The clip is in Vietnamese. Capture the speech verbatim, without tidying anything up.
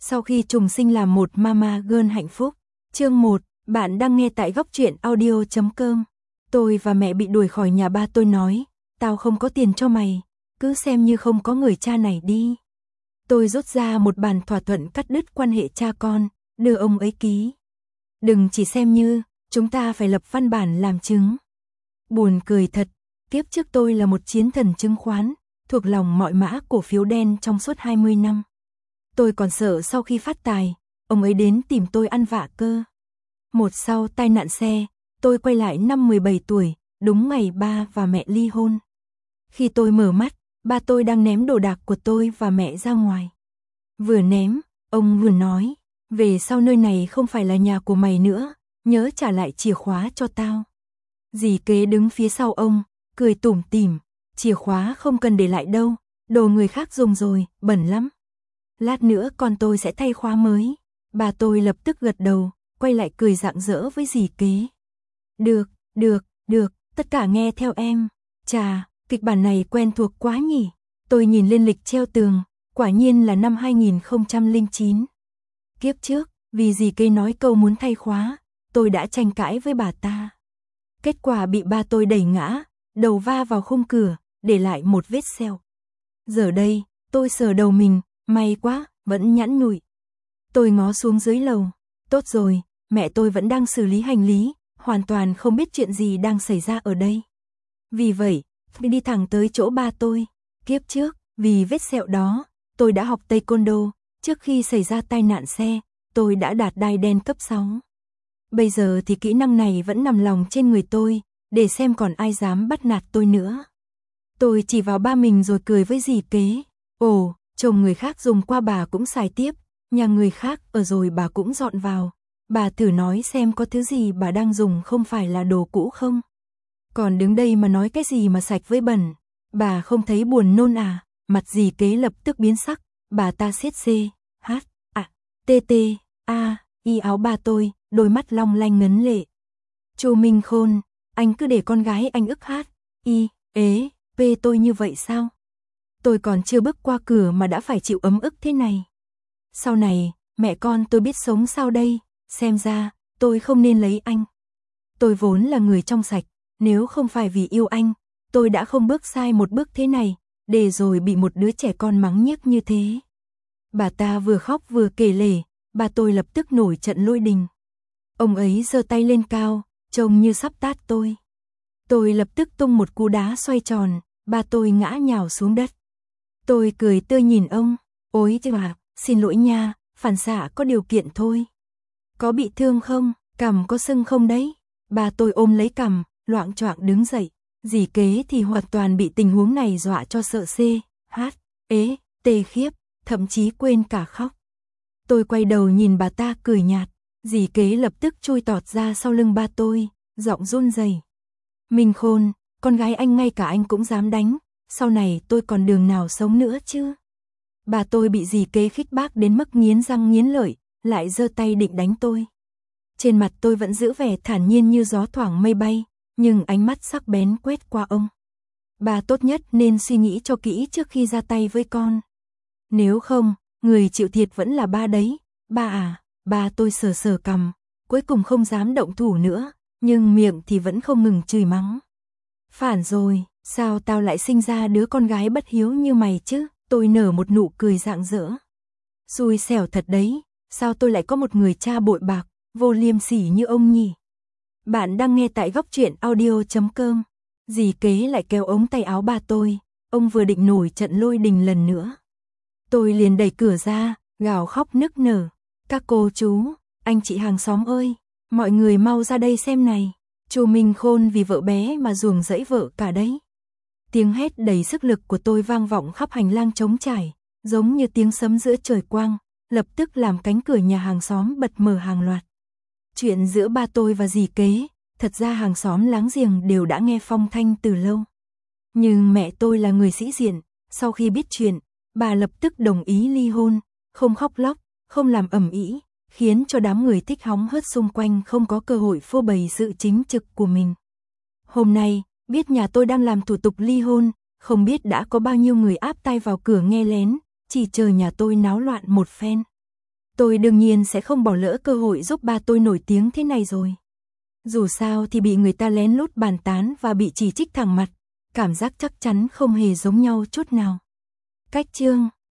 Sau khi trùng sinh làm một mama girl hạnh phúc. Chương một, bạn đang nghe tại góc truyện audio chấm com. Tôi và mẹ bị đuổi khỏi nhà ba tôi nói, tao không có tiền cho mày, cứ xem như không có người cha này đi. Tôi rút ra một bản thỏa thuận cắt đứt quan hệ cha con, đưa ông ấy ký. Đừng chỉ xem như, chúng ta phải lập văn bản làm chứng. Buồn cười thật, kiếp trước tôi là một chiến thần chứng khoán, thuộc lòng mọi mã cổ phiếu đen trong suốt hai mươi năm. Tôi còn sợ sau khi phát tài, ông ấy đến tìm tôi ăn vạ cơ. Một sau tai nạn xe, tôi quay lại năm mười bảy tuổi, đúng ngày ba và mẹ ly hôn. Khi tôi mở mắt, ba tôi đang ném đồ đạc của tôi và mẹ ra ngoài. Vừa ném, ông vừa nói, về sau nơi này không phải là nhà của mày nữa, nhớ trả lại chìa khóa cho tao. Dì kế đứng phía sau ông, cười tủm tỉm, chìa khóa không cần để lại đâu, đồ người khác dùng rồi, bẩn lắm. Lát nữa con tôi sẽ thay khóa mới. Bà tôi lập tức gật đầu, quay lại cười rạng rỡ với dì kế. Được, được, được, tất cả nghe theo em. Chà, kịch bản này quen thuộc quá nhỉ. Tôi nhìn lên lịch treo tường, quả nhiên là năm hai nghìn không trăm lẻ chín. Kiếp trước, vì dì kế nói câu muốn thay khóa, tôi đã tranh cãi với bà ta. Kết quả bị ba tôi đẩy ngã, đầu va vào khung cửa, để lại một vết sẹo. Giờ đây, tôi sờ đầu mình, may quá, vẫn nhẵn nhụi. Tôi ngó xuống dưới lầu, tốt rồi, mẹ tôi vẫn đang xử lý hành lý, hoàn toàn không biết chuyện gì đang xảy ra ở đây. Vì vậy, tôi đi thẳng tới chỗ ba tôi. Kiếp trước, vì vết sẹo đó, tôi đã học taekwondo, trước khi xảy ra tai nạn xe, tôi đã đạt đai đen cấp sáu. Bây giờ thì kỹ năng này vẫn nằm lòng trên người tôi, để xem còn ai dám bắt nạt tôi nữa. Tôi chỉ vào ba mình rồi cười với dì kế. Ồ, chồng người khác dùng qua bà cũng xài tiếp, nhà người khác ở rồi bà cũng dọn vào. Bà thử nói xem có thứ gì bà đang dùng không phải là đồ cũ không? Còn đứng đây mà nói cái gì mà sạch với bẩn? Bà không thấy buồn nôn à? Mặt dì kế lập tức biến sắc, bà ta siết C, H, A, T T, A, y áo ba tôi, đôi mắt long lanh ngấn lệ. Chu Minh Khôn, anh cứ để con gái anh ức hát, y, ế, p tôi như vậy sao? Tôi còn chưa bước qua cửa mà đã phải chịu ấm ức thế này. Sau này, mẹ con tôi biết sống sao đây, xem ra, tôi không nên lấy anh. Tôi vốn là người trong sạch, nếu không phải vì yêu anh, tôi đã không bước sai một bước thế này, để rồi bị một đứa trẻ con mắng nhiếc như thế. Bà ta vừa khóc vừa kể lể, bà tôi lập tức nổi trận lôi đình. Ông ấy giơ tay lên cao, trông như sắp tát tôi. Tôi lập tức tung một cú đá xoay tròn, bà tôi ngã nhào xuống đất. Tôi cười tươi nhìn ông, ôi chứ bà, xin lỗi nha, phản xạ có điều kiện thôi. Có bị thương không, cằm có sưng không đấy? Bà tôi ôm lấy cằm, loạng choạng đứng dậy. Dì kế thì hoàn toàn bị tình huống này dọa cho sợ C, H, ế, tê khiếp, thậm chí quên cả khóc. Tôi quay đầu nhìn bà ta cười nhạt, dì kế lập tức chui tọt ra sau lưng ba tôi, giọng run rẩy. Minh Khôn, con gái anh ngay cả anh cũng dám đánh, sau này tôi còn đường nào sống nữa chứ? Bà tôi bị dì kế khích bác đến mức nghiến răng nghiến lợi, lại giơ tay định đánh tôi. Trên mặt tôi vẫn giữ vẻ thản nhiên như gió thoảng mây bay, nhưng ánh mắt sắc bén quét qua ông. Bà tốt nhất nên suy nghĩ cho kỹ trước khi ra tay với con. Nếu không, người chịu thiệt vẫn là ba đấy. Ba à, ba tôi sờ sờ cằm, cuối cùng không dám động thủ nữa, nhưng miệng thì vẫn không ngừng chửi mắng. Phản rồi, sao tao lại sinh ra đứa con gái bất hiếu như mày chứ? Tôi nở một nụ cười rạng rỡ. Xui xẻo thật đấy, sao tôi lại có một người cha bội bạc, vô liêm sỉ như ông nhỉ? Bạn đang nghe tại góc truyện audio chấm com. Dì kế lại kéo ống tay áo ba tôi, ông vừa định nổi trận lôi đình lần nữa. Tôi liền đẩy cửa ra, gào khóc nức nở. Các cô chú, anh chị hàng xóm ơi, mọi người mau ra đây xem này. Chu Minh Khôn vì vợ bé mà ruồng rẫy vợ cả đấy. Tiếng hét đầy sức lực của tôi vang vọng khắp hành lang trống trải, giống như tiếng sấm giữa trời quang, lập tức làm cánh cửa nhà hàng xóm bật mở hàng loạt. Chuyện giữa ba tôi và dì kế, thật ra hàng xóm láng giềng đều đã nghe phong thanh từ lâu. Nhưng mẹ tôi là người sĩ diện, sau khi biết chuyện, bà lập tức đồng ý ly hôn, không khóc lóc, không làm ầm ĩ, khiến cho đám người thích hóng hớt xung quanh không có cơ hội phô bày sự chính trực của mình. Hôm nay, biết nhà tôi đang làm thủ tục ly hôn, không biết đã có bao nhiêu người áp tay vào cửa nghe lén, chỉ chờ nhà tôi náo loạn một phen. Tôi đương nhiên sẽ không bỏ lỡ cơ hội giúp ba tôi nổi tiếng thế này rồi. Dù sao thì bị người ta lén lút bàn tán và bị chỉ trích thẳng mặt, cảm giác chắc chắn không hề giống nhau chút nào. Cách chương